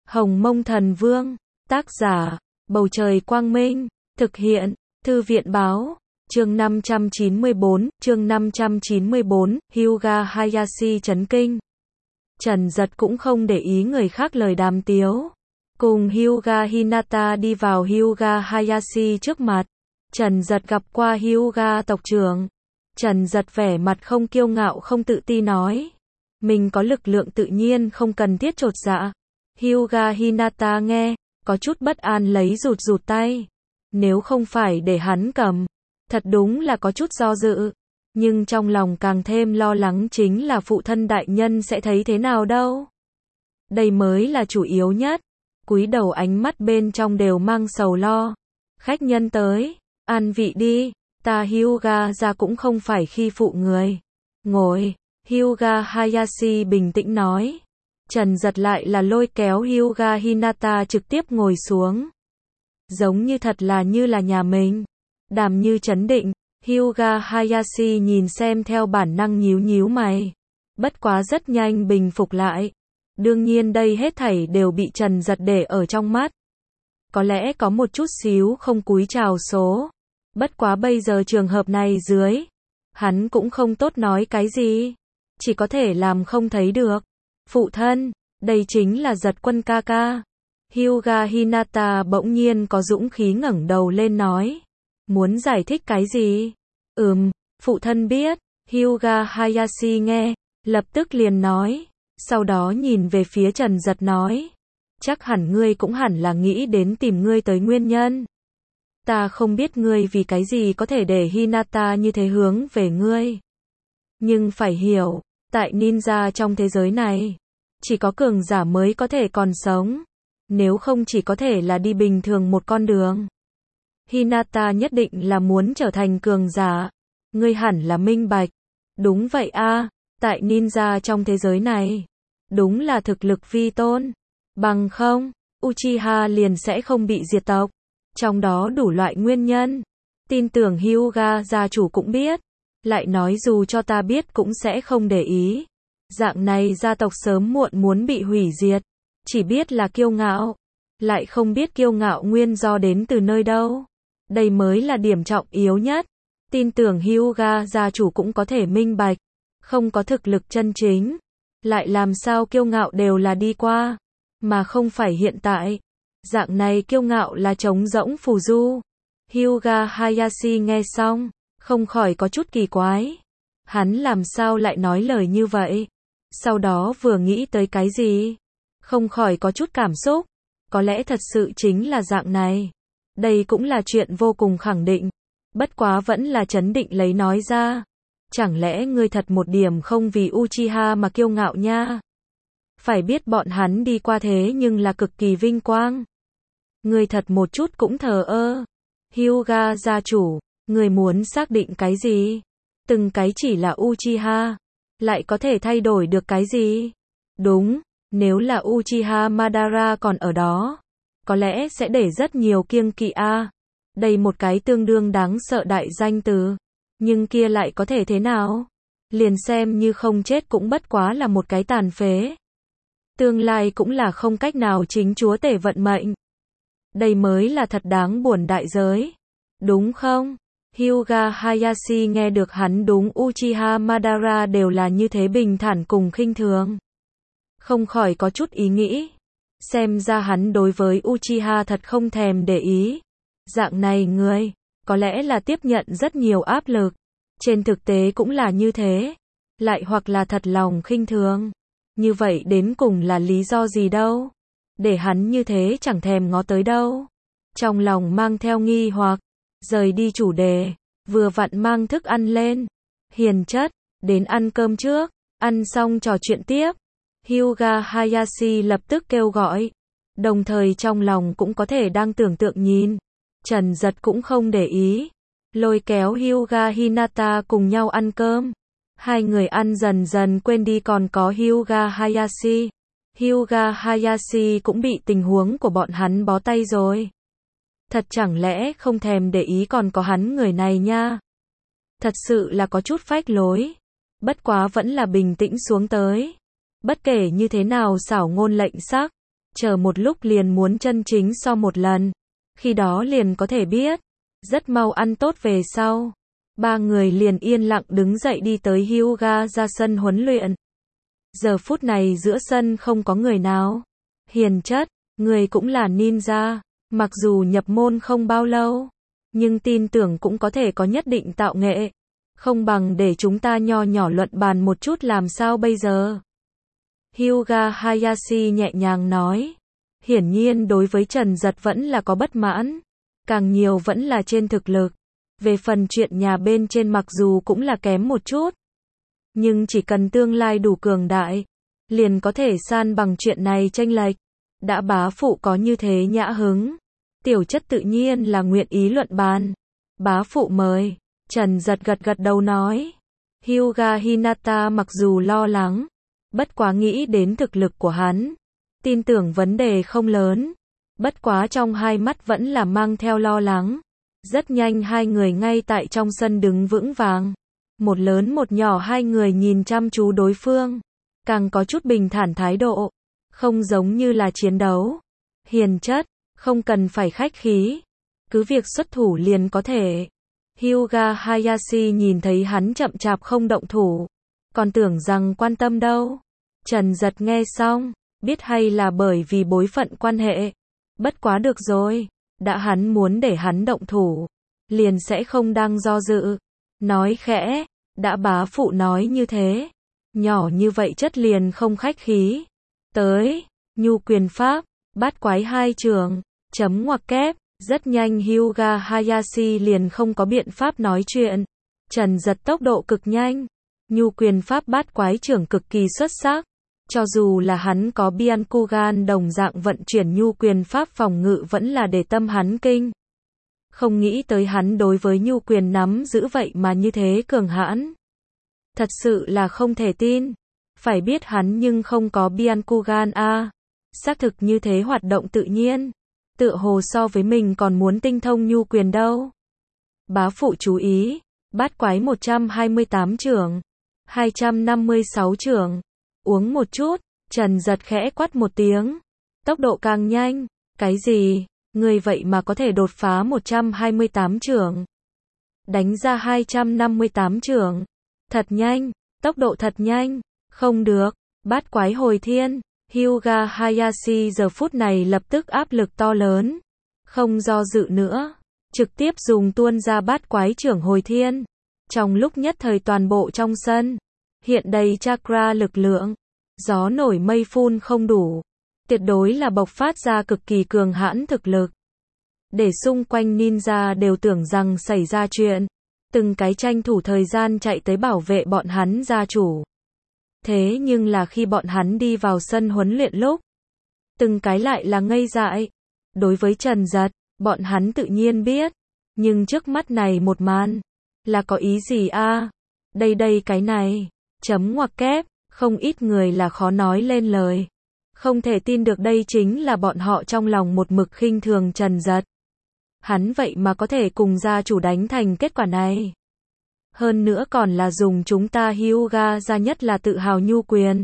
Hồng Mông Thần Vương, tác giả, Bầu Trời Quang Minh, thực hiện, Thư viện Báo, chương 594, Hyuga Hayashi chấn kinh. Trần Dật cũng không để ý người khác lời đàm tiếu. Cùng Hyuga Hinata đi vào Hyuga Hayashi trước mặt. Trần Dật gặp qua Hyuga tộc trưởng. Trần Dật vẻ mặt không kiêu ngạo không tự ti nói. Mình có lực lượng tự nhiên không cần thiết chột dạ. Hyuga Hinata nghe, có chút bất an lấy rụt tay. Nếu không phải để hắn cầm, thật đúng là có chút do dự. Nhưng trong lòng càng thêm lo lắng chính là phụ thân đại nhân sẽ thấy thế nào đâu. Đây mới là chủ yếu nhất. Cúi đầu ánh mắt bên trong đều mang sầu lo. Khách nhân tới, ăn vị đi, ta Hyuga ra cũng không phải khi phụ người. Ngồi, Hyuga Hayashi bình tĩnh nói. Trần Dật lại là lôi kéo Hyuga Hinata trực tiếp ngồi xuống. Giống như thật là như là nhà mình. Đàm như trấn định, Hyuga Hayashi nhìn xem theo bản năng nhíu mày. Bất quá rất nhanh bình phục lại. Đương nhiên đây hết thảy đều bị Trần Dật để ở trong mắt. Có lẽ có một chút xíu không cúi chào số. Bất quá bây giờ trường hợp này dưới, hắn cũng không tốt nói cái gì. Chỉ có thể làm không thấy được. Phụ thân, đây chính là Dật quân ca ca. Hyuga Hinata bỗng nhiên có dũng khí ngẩng đầu lên nói. Muốn giải thích cái gì? Phụ thân biết. Hyuga Hayashi nghe, lập tức liền nói. Sau đó nhìn về phía Trần Dật nói. Chắc hẳn ngươi cũng hẳn là nghĩ đến tìm ngươi tới nguyên nhân. Ta không biết ngươi vì cái gì có thể để Hinata như thế hướng về ngươi. Nhưng phải hiểu, tại ninja trong thế giới này, chỉ có cường giả mới có thể còn sống. Nếu không chỉ có thể là đi bình thường một con đường. Hinata nhất định là muốn trở thành cường giả. Ngươi hẳn là minh bạch. Đúng vậy a, tại ninja trong thế giới này, đúng là thực lực vi tôn. Bằng không, Uchiha liền sẽ không bị diệt tộc. Trong đó đủ loại nguyên nhân. Tin tưởng Hyuga gia chủ cũng biết. Lại nói dù cho ta biết cũng sẽ không để ý. Dạng này gia tộc sớm muộn muốn bị hủy diệt. Chỉ biết là kiêu ngạo. Lại không biết kiêu ngạo nguyên do đến từ nơi đâu. Đây mới là điểm trọng yếu nhất. Tin tưởng Hyuga gia chủ cũng có thể minh bạch. Không có thực lực chân chính. Lại làm sao kiêu ngạo đều là đi qua. Mà không phải hiện tại. Dạng này kiêu ngạo là trống rỗng phù du. Hyuga Hayashi nghe xong, không khỏi có chút kỳ quái. Hắn làm sao lại nói lời như vậy? Sau đó vừa nghĩ tới cái gì? Không khỏi có chút cảm xúc. Có lẽ thật sự chính là dạng này. Đây cũng là chuyện vô cùng khẳng định. Bất quá vẫn là trấn định lấy nói ra. Chẳng lẽ ngươi thật một điểm không vì Uchiha mà kiêu ngạo nha? Phải biết bọn hắn đi qua thế nhưng là cực kỳ vinh quang. Ngươi thật một chút cũng thờ ơ. Hyuga gia chủ, ngươi muốn xác định cái gì? Từng cái chỉ là Uchiha. Lại có thể thay đổi được cái gì? Đúng, nếu là Uchiha Madara còn ở đó, có lẽ sẽ để rất nhiều kiêng kỵ a. Đây một cái tương đương đáng sợ đại danh từ. Nhưng kia lại có thể thế nào? Liền xem như không chết cũng bất quá là một cái tàn phế. Tương lai cũng là không cách nào chính chúa tể vận mệnh. Đây mới là thật đáng buồn đại giới. Đúng không? Hyuga Hayashi nghe được hắn đúng Uchiha Madara đều là như thế bình thản cùng khinh thường. Không khỏi có chút ý nghĩ. Xem ra hắn đối với Uchiha thật không thèm để ý. Dạng này người, có lẽ là tiếp nhận rất nhiều áp lực. Trên thực tế cũng là như thế. Lại hoặc là thật lòng khinh thường. Như vậy đến cùng là lý do gì đâu? Để hắn như thế chẳng thèm ngó tới đâu. Trong lòng mang theo nghi hoặc, rời đi chủ đề, vừa vặn mang thức ăn lên. Hiền chất, đến ăn cơm trước, ăn xong trò chuyện tiếp. Hyuga Hayashi lập tức kêu gọi. Đồng thời trong lòng cũng có thể đang tưởng tượng nhìn. Trần Dật cũng không để ý. Lôi kéo Hyuga Hinata cùng nhau ăn cơm. Hai người ăn dần dần quên đi còn có Hyuga Hayashi. Hyuga Hayashi cũng bị tình huống của bọn hắn bó tay rồi. Thật chẳng lẽ không thèm để ý còn có hắn người này nha. Thật sự là có chút phách lối. Bất quá vẫn là bình tĩnh xuống tới. Bất kể như thế nào xảo ngôn lệnh sắc. chờ một lúc liền muốn chân chính so một lần. Khi đó liền có thể biết. Rất mau ăn tốt về sau. Ba người liền yên lặng đứng dậy đi tới Hyuga ra sân huấn luyện. Giờ phút này giữa sân không có người nào. Hiền chất, người cũng là ninja. Mặc dù nhập môn không bao lâu, nhưng tin tưởng cũng có thể có nhất định tạo nghệ. Không bằng để chúng ta nho nhỏ luận bàn một chút làm sao bây giờ. Hyuga Hayashi nhẹ nhàng nói. Hiển nhiên đối với Trần Giật vẫn là có bất mãn. Càng nhiều vẫn là trên thực lực. Về phần chuyện nhà bên trên mặc dù cũng là kém một chút. Nhưng chỉ cần tương lai đủ cường đại, liền có thể san bằng chuyện này chênh lệch. Đã bá phụ có như thế nhã hứng. Tiểu chất tự nhiên là nguyện ý luận bàn. Bá phụ mời. Trần Giật gật gật đầu nói. Hyuga Hinata mặc dù lo lắng, bất quá nghĩ đến thực lực của hắn, tin tưởng vấn đề không lớn. Bất quá trong hai mắt vẫn là mang theo lo lắng. Rất nhanh hai người ngay tại trong sân đứng vững vàng. Một lớn một nhỏ hai người nhìn chăm chú đối phương. Càng có chút bình thản thái độ. Không giống như là chiến đấu. Hiền chất, không cần phải khách khí. Cứ việc xuất thủ liền có thể. Hyuga Hayashi nhìn thấy hắn chậm chạp không động thủ. Còn tưởng rằng quan tâm đâu. Trần Giật nghe xong, biết hay là bởi vì bối phận quan hệ. Bất quá được rồi, đã hắn muốn để hắn động thủ, liền sẽ không đang do dự. Nói khẽ, đã bá phụ nói như thế. Nhỏ như vậy chất liền không khách khí. Tới, nhu quyền pháp, bát quái hai trường, chấm ngoặc kép. Rất nhanh Hyuga Hayashi liền không có biện pháp nói chuyện. Trần Giật tốc độ cực nhanh. Nhu quyền pháp bát quái trưởng cực kỳ xuất sắc. Cho dù là hắn có Byakugan đồng dạng vận chuyển nhu quyền pháp phòng ngự vẫn là để tâm hắn kinh. Không nghĩ tới hắn đối với nhu quyền nắm giữ vậy mà như thế cường hãn. Thật sự là không thể tin. Phải biết hắn nhưng không có Byakugan a. Xác thực như thế hoạt động tự nhiên. Tựa hồ so với mình còn muốn tinh thông nhu quyền đâu. Bá phụ chú ý, bát quái 128 trưởng, 256 trưởng. Uống một chút, Trần Giật khẽ quát một tiếng. Tốc độ càng nhanh, cái gì, người vậy mà có thể đột phá 128 trưởng. Đánh ra 258 trưởng. Thật nhanh, tốc độ thật nhanh, không được, bát quái hồi thiên. Hyuga Hayashi giờ phút này lập tức áp lực to lớn. Không do dự nữa. Trực tiếp dùng tuôn ra bát quái trưởng hồi thiên. Trong lúc nhất thời toàn bộ trong sân. Hiện đầy chakra lực lượng. Gió nổi mây phun không đủ. Tuyệt đối là bộc phát ra cực kỳ cường hãn thực lực. Để xung quanh ninja đều tưởng rằng xảy ra chuyện. Từng cái tranh thủ thời gian chạy tới bảo vệ bọn hắn gia chủ. Thế nhưng là khi bọn hắn đi vào sân huấn luyện lúc, từng cái lại là ngây dại. Đối với Trần Giật, bọn hắn tự nhiên biết, nhưng trước mắt này một màn, là có ý gì a? Đây cái này, chấm ngoặc kép, không ít người là khó nói lên lời. Không thể tin được đây chính là bọn họ trong lòng một mực khinh thường Trần Giật. Hắn vậy mà có thể cùng gia chủ đánh thành kết quả này. Hơn nữa còn là dùng chúng ta Hyuga ra nhất là tự hào nhu quyền.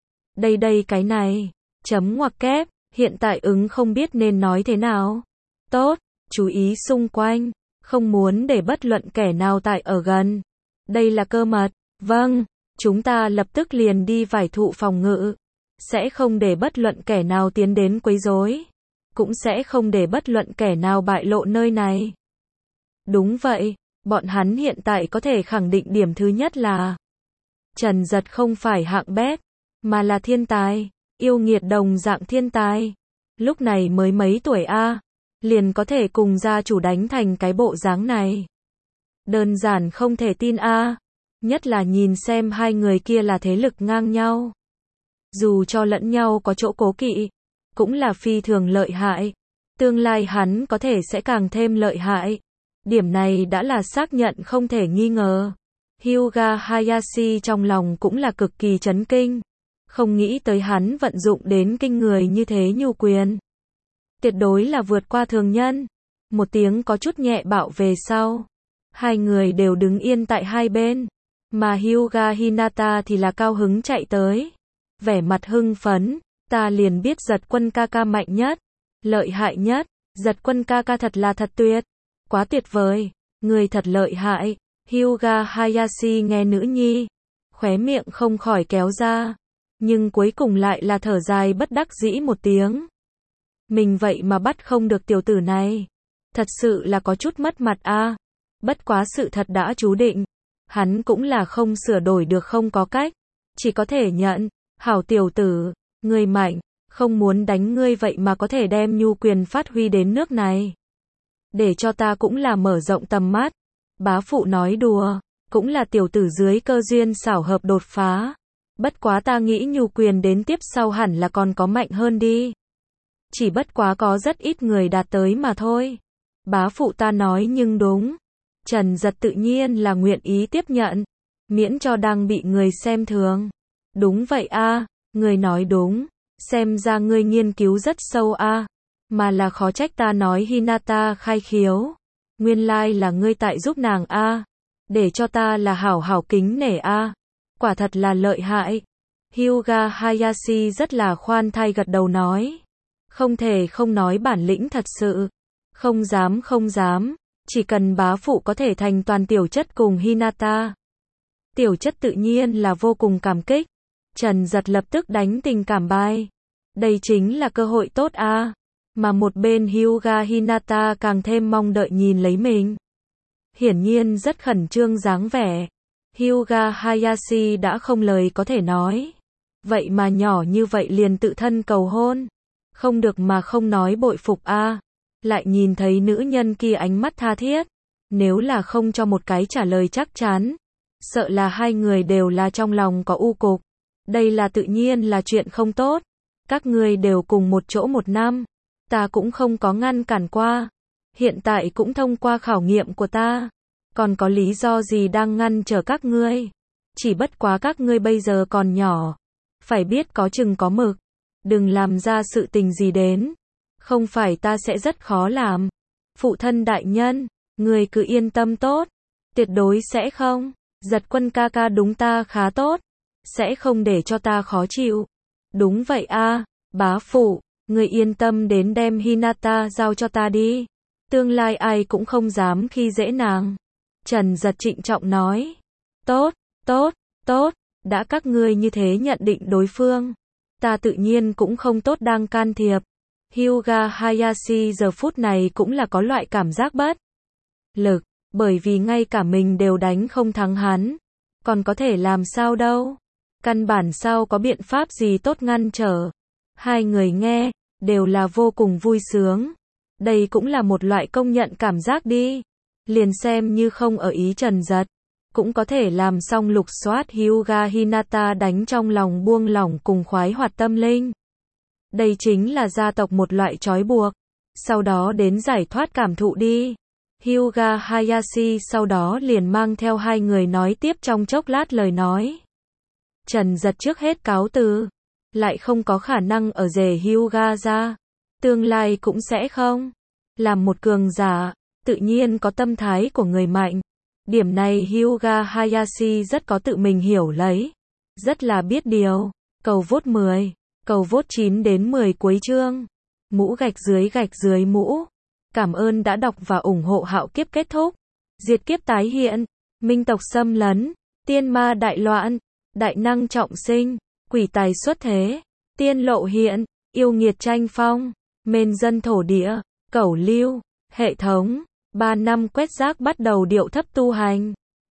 Đây cái này, chấm ngoặc kép, hiện tại ứng không biết nên nói thế nào. Tốt, chú ý xung quanh, không muốn để bất luận kẻ nào tại ở gần. Đây là cơ mật, vâng, chúng ta lập tức liền đi vải thụ phòng ngự. Sẽ không để bất luận kẻ nào tiến đến quấy rối. Cũng sẽ không để bất luận kẻ nào bại lộ nơi này. Đúng vậy. Bọn hắn hiện tại có thể khẳng định điểm thứ nhất là Trần Giật không phải hạng bét, mà là thiên tài, yêu nghiệt đồng dạng thiên tài. Lúc này mới mấy tuổi a, liền có thể cùng gia chủ đánh thành cái bộ dáng này. Đơn giản không thể tin a, nhất là nhìn xem hai người kia là thế lực ngang nhau. Dù cho lẫn nhau có chỗ cố kỵ, cũng là phi thường lợi hại. Tương lai hắn có thể sẽ càng thêm lợi hại. Điểm này đã là xác nhận không thể nghi ngờ. Hyuga Hayashi trong lòng cũng là cực kỳ chấn kinh. Không nghĩ tới hắn vận dụng đến kinh người như thế nhu quyền. Tuyệt đối là vượt qua thường nhân. Một tiếng có chút nhẹ bạo về sau. Hai người đều đứng yên tại hai bên. Mà Hyuga Hinata thì là cao hứng chạy tới. Vẻ mặt hưng phấn, ta liền biết Giật Quân ca ca mạnh nhất, lợi hại nhất, Giật Quân ca ca thật là thật tuyệt, quá tuyệt vời, người thật lợi hại. Hyuga Hayashi nghe nữ nhi, khóe miệng không khỏi kéo ra, nhưng cuối cùng lại là thở dài bất đắc dĩ một tiếng. Mình vậy mà bắt không được tiểu tử này, thật sự là có chút mất mặt a. Bất quá sự thật đã chú định, hắn cũng là không sửa đổi được, không có cách, chỉ có thể nhận. Hảo tiểu tử, ngươi mạnh, không muốn đánh ngươi vậy mà có thể đem nhu quyền phát huy đến nước này. Để cho ta cũng là mở rộng tầm mắt. Bá phụ nói đùa, cũng là tiểu tử dưới cơ duyên xảo hợp đột phá. Bất quá ta nghĩ nhu quyền đến tiếp sau hẳn là còn có mạnh hơn đi. Chỉ bất quá có rất ít người đạt tới mà thôi. Bá phụ ta nói nhưng đúng. Trần Giật tự nhiên là nguyện ý tiếp nhận, miễn cho đang bị người xem thường. Đúng vậy a, người nói đúng, xem ra ngươi nghiên cứu rất sâu a, mà là khó trách ta nói Hinata khai khiếu. Nguyên lai là ngươi tại giúp nàng a, để cho ta là hảo hảo kính nể a, quả thật là lợi hại. Hyuga Hayashi rất là khoan thai gật đầu nói, không thể không nói bản lĩnh thật sự. Không dám không dám, chỉ cần bá phụ có thể thành toàn tiểu chất cùng Hinata. Tiểu chất tự nhiên là vô cùng cảm kích. Trần Giật lập tức đánh tình cảm bài. Đây chính là cơ hội tốt a. Mà một bên Hyuga Hinata càng thêm mong đợi nhìn lấy mình. Hiển nhiên rất khẩn trương dáng vẻ. Hyuga Hayashi đã không lời có thể nói. Vậy mà nhỏ như vậy liền tự thân cầu hôn. Không được mà không nói bội phục a. Lại nhìn thấy nữ nhân kia ánh mắt tha thiết. Nếu là không cho một cái trả lời chắc chắn, sợ là hai người đều là trong lòng có u cục. Đây là tự nhiên là chuyện không tốt. Các ngươi đều cùng một chỗ một năm, ta cũng không có ngăn cản qua. Hiện tại cũng thông qua khảo nghiệm của ta, còn có lý do gì đang ngăn trở các ngươi? Chỉ bất quá các ngươi bây giờ còn nhỏ, phải biết có chừng có mực, đừng làm ra sự tình gì đến, không phải ta sẽ rất khó làm. Phụ thân đại nhân, người cứ yên tâm tốt, tuyệt đối sẽ không. Giật Quân ca ca đúng ta khá tốt, sẽ không để cho ta khó chịu. Đúng vậy a, bá phụ, người yên tâm đến đem Hinata giao cho ta đi. Tương lai ai cũng không dám khi dễ nàng. Trần Giật trịnh trọng nói. Tốt, tốt, tốt, đã các ngươi như thế nhận định đối phương, ta tự nhiên cũng không tốt đang can thiệp. Hyuga Hayashi giờ phút này cũng là có loại cảm giác bất lực, bởi vì ngay cả mình đều đánh không thắng hắn, còn có thể làm sao đâu. Căn bản sao có biện pháp gì tốt ngăn trở. Hai người nghe, đều là vô cùng vui sướng. Đây cũng là một loại công nhận cảm giác đi. Liền xem như không ở ý Trần Giật, cũng có thể làm xong lục soát Hyuga Hinata đánh trong lòng buông lỏng cùng khoái hoạt tâm linh. Đây chính là gia tộc một loại trói buộc. Sau đó đến giải thoát cảm thụ đi. Hyuga Hayashi sau đó liền mang theo hai người nói tiếp trong chốc lát lời nói. Trần Giật trước hết cáo từ, lại không có khả năng ở rể Hyuga ra, tương lai cũng sẽ không. Làm một cường giả, tự nhiên có tâm thái của người mạnh. Điểm này Hyuga Hayashi rất có tự mình hiểu lấy, rất là biết điều. Cầu vote 10, cầu vote 9 đến 10 cuối chương. Mũ gạch dưới mũ. Cảm ơn đã đọc và ủng hộ Hạo Kiếp kết thúc. Diệt kiếp tái hiện, minh tộc xâm lấn, tiên ma đại loạn, đại năng trọng sinh, quỷ tài xuất thế, tiên lộ hiện, yêu nghiệt tranh phong, mền dân thổ địa, cẩu lưu, hệ thống, 3 năm quét rác bắt đầu điệu thấp tu hành.